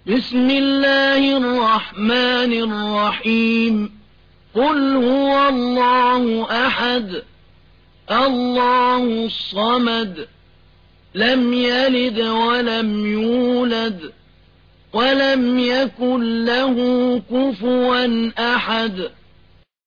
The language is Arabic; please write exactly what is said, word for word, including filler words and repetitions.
بسم الله الرحمن الرحيم قل هو الله أحد الله الصمد لم يلد ولم يولد ولم يكن له كفوا أحد